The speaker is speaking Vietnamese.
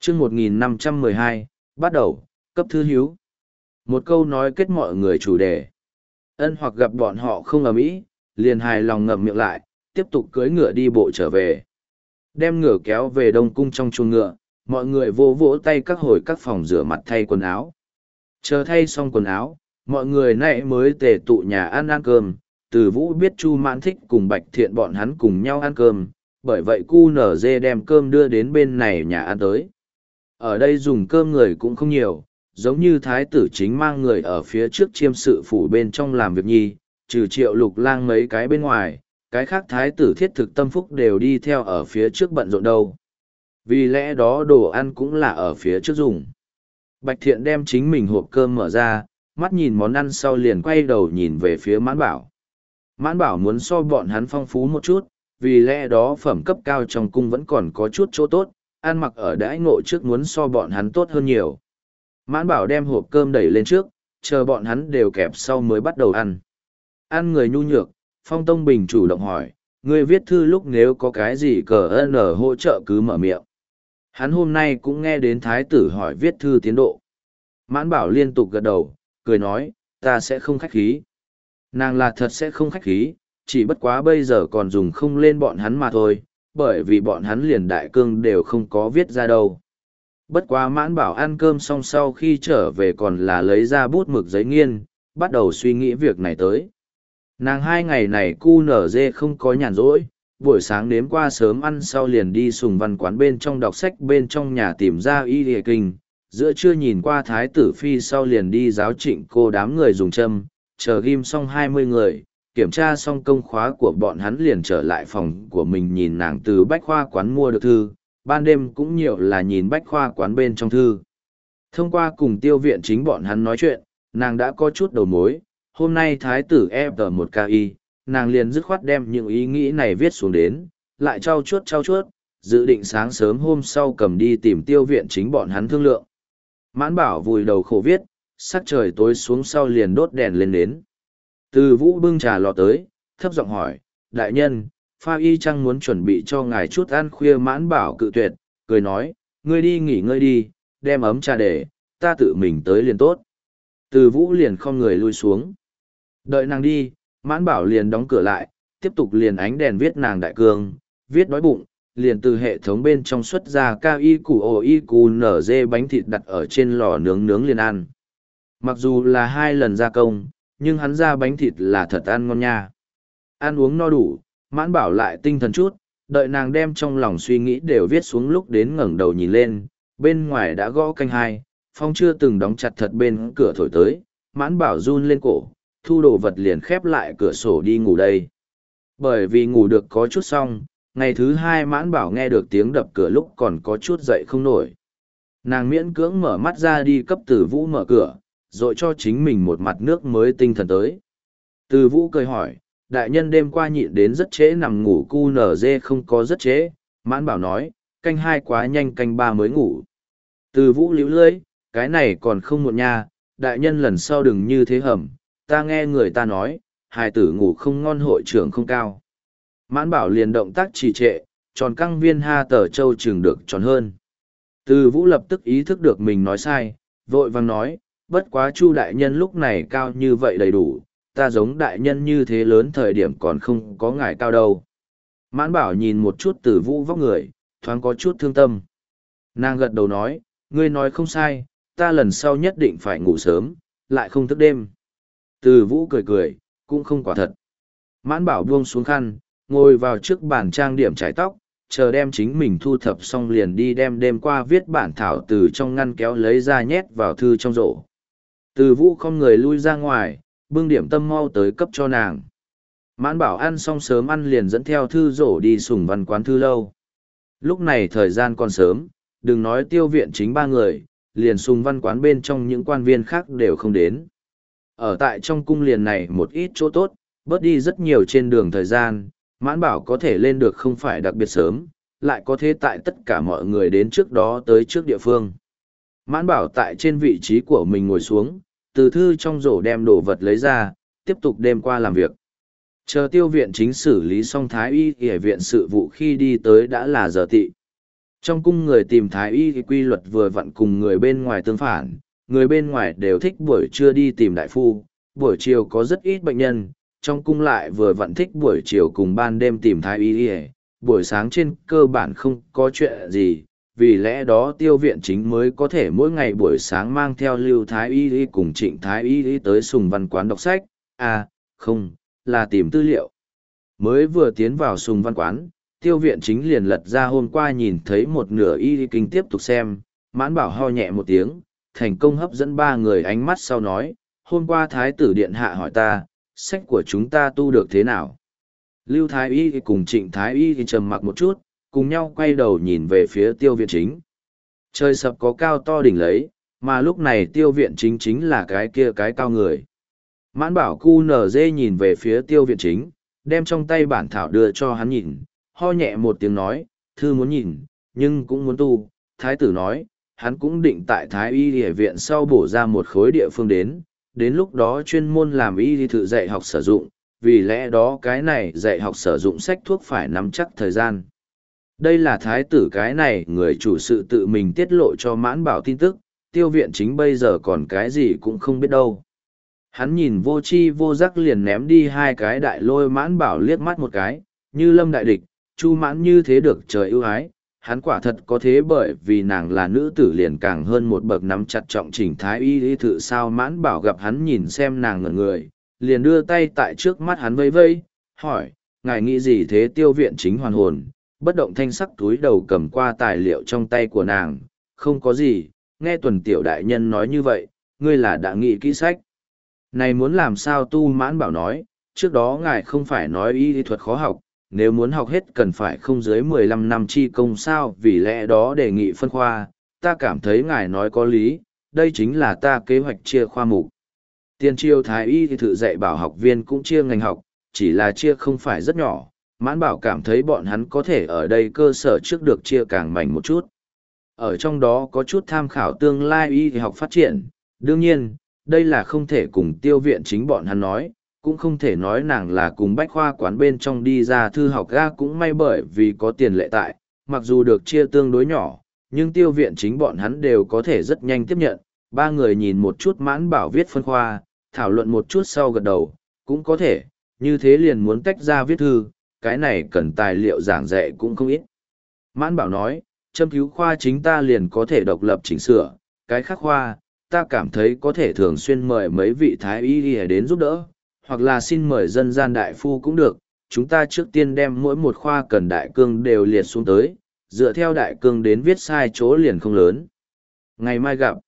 chương 1512, bắt đầu, cấp thư hiếu. Một câu nói kết mọi người chủ đề. Ân hoặc gặp bọn họ không ầm ĩ, liền hài lòng ngậm miệng lại, tiếp tục cưỡi ngựa đi bộ trở về. Đem ngựa kéo về đông cung trong chuồng ngựa, mọi người vỗ vỗ tay các hồi các phòng rửa mặt thay quần áo. Chờ thay xong quần áo, mọi người nãy mới tề tụ nhà ăn cơm. Từ Vũ biết Chu Mãn Thích cùng Bạch Thiện bọn hắn cùng nhau ăn cơm, bởi vậy QNZ đem cơm đưa đến bên này nhà ăn tới. Ở đây dùng cơm người cũng không nhiều, giống như thái tử chính mang người ở phía trước chiêm sự phủ bên trong làm việc nhi, trừ Triệu Lục Lang mấy cái bên ngoài, cái khác thái tử thiết thực tâm phúc đều đi theo ở phía trước bận rộn đâu. Vì lẽ đó đồ ăn cũng là ở phía trước dùng. Bạch Thiện đem chính mình hộp cơm mở ra, mắt nhìn món ăn sau liền quay đầu nhìn về phía Mãn Bảo. Mãn Bảo muốn so bọn hắn phong phú một chút, vì lẽ đó phẩm cấp cao trong cung vẫn còn có chút chỗ tốt, ăn mặc ở đãi ngộ trước muốn so bọn hắn tốt hơn nhiều. Mãn Bảo đem hộp cơm đẩy lên trước, chờ bọn hắn đều kẹp sau mới bắt đầu ăn. Ăn người nhu nhược, Phong Tông Bình chủ động hỏi, người viết thư lúc nếu có cái gì cờ n hỗ trợ cứ mở miệng. Hắn hôm nay cũng nghe đến thái tử hỏi viết thư tiến độ. Mãn Bảo liên tục gật đầu, cười nói, ta sẽ không khách khí. Nàng là thật sẽ không khách khí, chỉ bất quá bây giờ còn dùng không lên bọn hắn mà thôi, bởi vì bọn hắn liền đại cương đều không có viết ra đâu. Bất quá Mãn Bảo ăn cơm xong sau khi trở về còn là lấy ra bút mực giấy nghiên, bắt đầu suy nghĩ việc này tới. Nàng 2 ngày này QNZ không có nhàn rỗi, buổi sáng nếm qua sớm ăn sau liền đi Sùng Văn quán bên trong đọc sách bên trong nhà tìm ra y địa kinh, giữa trưa nhìn qua thái tử phi sau liền đi giáo trịnh cô đám người dùng châm, chờ ghim xong 20 người, kiểm tra xong công khóa của bọn hắn liền trở lại phòng của mình nhìn nàng từ bách khoa quán mua được thư, ban đêm cũng nhiều là nhìn bách khoa quán bên trong thư. Thông qua cùng Tiêu Viện Chính bọn hắn nói chuyện, nàng đã có chút đầu mối, hôm nay thái tử ép một KI, nàng liền dứt khoát đem những ý nghĩ này viết xuống đến, lại trau chuốt, dự định sáng sớm hôm sau cầm đi tìm Tiêu Viện Chính bọn hắn thương lượng. Mãn Bảo vùi đầu khổ viết, sắc trời tối xuống sau liền đốt đèn lên đến. Từ Vũ bưng trà lọ tới, thấp giọng hỏi, đại nhân, pha y chăng muốn chuẩn bị cho ngài chút ăn khuya. Mãn Bảo cự tuyệt, cười nói, ngươi đi nghỉ ngơi đi, đem ấm trà để, ta tự mình tới liền tốt. Từ Vũ liền không người lui xuống. Đợi nàng đi, Mãn Bảo liền đóng cửa lại, tiếp tục liền ánh đèn viết nàng đại cương, viết đói bụng, liền từ hệ thống bên trong xuất ra cao y củ ổ y củ nở dê bánh thịt đặt ở trên lò nướng liền ăn. Mặc dù là 2 lần gia công, nhưng hắn ra bánh thịt là thật ăn ngon nha. Ăn uống no đủ, Mãn Bảo lại tinh thần chút, đợi nàng đem trong lòng suy nghĩ đều viết xuống lúc đến ngẩng đầu nhìn lên, bên ngoài đã gõ canh 2, phong chưa từng đóng chặt thật bên cửa thổi tới, Mãn Bảo run lên cổ, thu đồ vật liền khép lại cửa sổ đi ngủ đây. Bởi vì ngủ được có chút xong, ngày thứ 2 Mãn Bảo nghe được tiếng đập cửa lúc còn có chút dậy không nổi. Nàng miễn cưỡng mở mắt ra đi cấp Từ Vũ mở cửa, rồi cho chính mình một mặt nước mới tinh thần tới. Từ Vũ cười hỏi, đại nhân đêm qua nhịn đến rất trễ nằm ngủ QNZ không có rất trễ. Mãn Bảo nói, canh 2 quá nhanh canh 3 mới ngủ. Từ Vũ liễu lưỡi, cái này còn không muộn nha, đại nhân lần sau đừng như thế hầm, ta nghe người ta nói, hài tử ngủ không ngon hội trưởng không cao. Mãn Bảo liền động tác trì trệ, tròn căng viên ha tờ châu trường được tròn hơn. Từ Vũ lập tức ý thức được mình nói sai, vội vàng nói, bất quá Chu đại nhân lúc này cao như vậy đầy đủ, ta giống đại nhân như thế lớn thời điểm còn không có ngài cao đâu. Mãn Bảo nhìn một chút Từ Vũ vóc người, thoáng có chút thương tâm. Nàng gật đầu nói, ngươi nói không sai, ta lần sau nhất định phải ngủ sớm, lại không thức đêm. Từ Vũ cười cười, cũng không quả thật. Mãn Bảo buông xuống khăn, ngồi vào trước bàn trang điểm chải tóc, chờ đem chính mình thu thập xong liền đi đem đêm qua viết bản thảo từ trong ngăn kéo lấy ra nhét vào thư trong rổ. Từ Vũ không người lui ra ngoài, bưng điểm tâm mau tới cấp cho nàng. Mãn Bảo ăn xong sớm ăn liền dẫn theo thư rổ đi Sùng Văn quán thư lâu. Lúc này thời gian còn sớm, đừng nói Tiêu Viện Chính 3 người, liền Sùng Văn quán bên trong những quan viên khác đều không đến. Ở tại trong cung liền này một ít chỗ tốt, bớt đi rất nhiều trên đường thời gian, Mãn Bảo có thể lên được không phải đặc biệt sớm, lại có thể tại tất cả mọi người đến trước đó tới trước địa phương. Mãn Bảo tại trên vị trí của mình ngồi xuống, từ thư trong rổ đem đồ vật lấy ra, tiếp tục đêm qua làm việc. Chờ Tiêu Viện Chính xử lý xong thái y y viện sự vụ khi đi tới đã là giờ tị. Trong cung người tìm thái y thì quy luật vừa vặn cùng người bên ngoài tương phản, người bên ngoài đều thích buổi trưa đi tìm đại phu, buổi chiều có rất ít bệnh nhân, trong cung lại vừa vặn thích buổi chiều cùng ban đêm tìm thái y, buổi sáng trên cơ bản không có chuyện gì, vì lẽ đó Tiêu Viện Chính mới có thể mỗi ngày buổi sáng mang theo Lưu Thái Y cùng Trịnh Thái Y tới Sùng Văn Quán đọc sách, không, là tìm tư liệu. Mới vừa tiến vào Sùng Văn Quán, Tiêu Viện Chính liền lật ra hôm qua nhìn thấy một nửa y kinh tiếp tục xem, Mãn Bảo ho nhẹ một tiếng, thành công hấp dẫn ba người ánh mắt sau nói, hôm qua Thái tử Điện Hạ hỏi ta, sách của chúng ta tu được thế nào? Lưu Thái Y cùng Trịnh Thái Y thì trầm mặc một chút, cùng nhau quay đầu nhìn về phía Tiêu Viện Chính. Trời sập có cao to đỉnh lấy, mà lúc này Tiêu Viện Chính chính là cái kia cái cao người. Mãn Bảo cu nở dê nhìn về phía Tiêu Viện Chính, đem trong tay bản thảo đưa cho hắn nhìn, ho nhẹ một tiếng nói, thư muốn nhìn, nhưng cũng muốn tu. Thái tử nói, hắn cũng định tại Thái Y Địa viện sau bổ ra một khối địa phương đến lúc đó chuyên môn làm y thự dạy học sử dụng, vì lẽ đó cái này dạy học sử dụng sách thuốc phải nắm chắc thời gian. Đây là thái tử cái này người chủ sự tự mình tiết lộ cho Mãn Bảo tin tức, Tiêu Viện Chính bây giờ còn cái gì cũng không biết đâu. Hắn nhìn vô chi vô giác liền ném đi hai cái đại lôi Mãn Bảo liếc mắt một cái, như lâm đại địch, Chu Mãn như thế được trời ưu ái, hắn quả thật có thế bởi vì nàng là nữ tử liền càng hơn một bậc nắm chặt trọng chỉnh thái y thự sao. Mãn Bảo gặp hắn nhìn xem nàng ngẩn người, liền đưa tay tại trước mắt hắn vây vây, hỏi, ngài nghĩ gì thế? Tiêu Viện Chính hoàn hồn, bất động thanh sắc túi đầu cầm qua tài liệu trong tay của nàng, không có gì, nghe Tuần tiểu đại nhân nói như vậy, ngươi là đã nghĩ kỹ sách. Này muốn làm sao tu? Mãn Bảo nói, trước đó ngài không phải nói y thuật khó học, nếu muốn học hết cần phải không dưới 15 năm chi công sao, vì lẽ đó đề nghị phân khoa, ta cảm thấy ngài nói có lý, đây chính là ta kế hoạch chia khoa mục. Tiền triều thái y thì thử dạy bảo học viên cũng chia ngành học, chỉ là chia không phải rất nhỏ, Mãn Bảo cảm thấy bọn hắn có thể ở đây cơ sở trước được chia càng mảnh một chút. Ở trong đó có chút tham khảo tương lai y học phát triển, đương nhiên, đây là không thể cùng Tiêu Viện Chính bọn hắn nói, cũng không thể nói nàng là cùng bách khoa quán bên trong đi ra thư học ga, cũng may bởi vì có tiền lệ tại, mặc dù được chia tương đối nhỏ, nhưng Tiêu Viện Chính bọn hắn đều có thể rất nhanh tiếp nhận. Ba người nhìn một chút Mãn Bảo viết phân khoa, thảo luận một chút sau gật đầu, cũng có thể, như thế liền muốn tách ra viết thư, cái này cần tài liệu giảng dạy cũng không ít. Mãn Bảo nói, châm cứu khoa chính ta liền có thể độc lập chỉnh sửa, cái khác khoa, ta cảm thấy có thể thường xuyên mời mấy vị thái y đến giúp đỡ, hoặc là xin mời dân gian đại phu cũng được. Chúng ta trước tiên đem mỗi một khoa cần đại cương đều liệt xuống tới, dựa theo đại cương đến viết sai chỗ liền không lớn. Ngày mai gặp.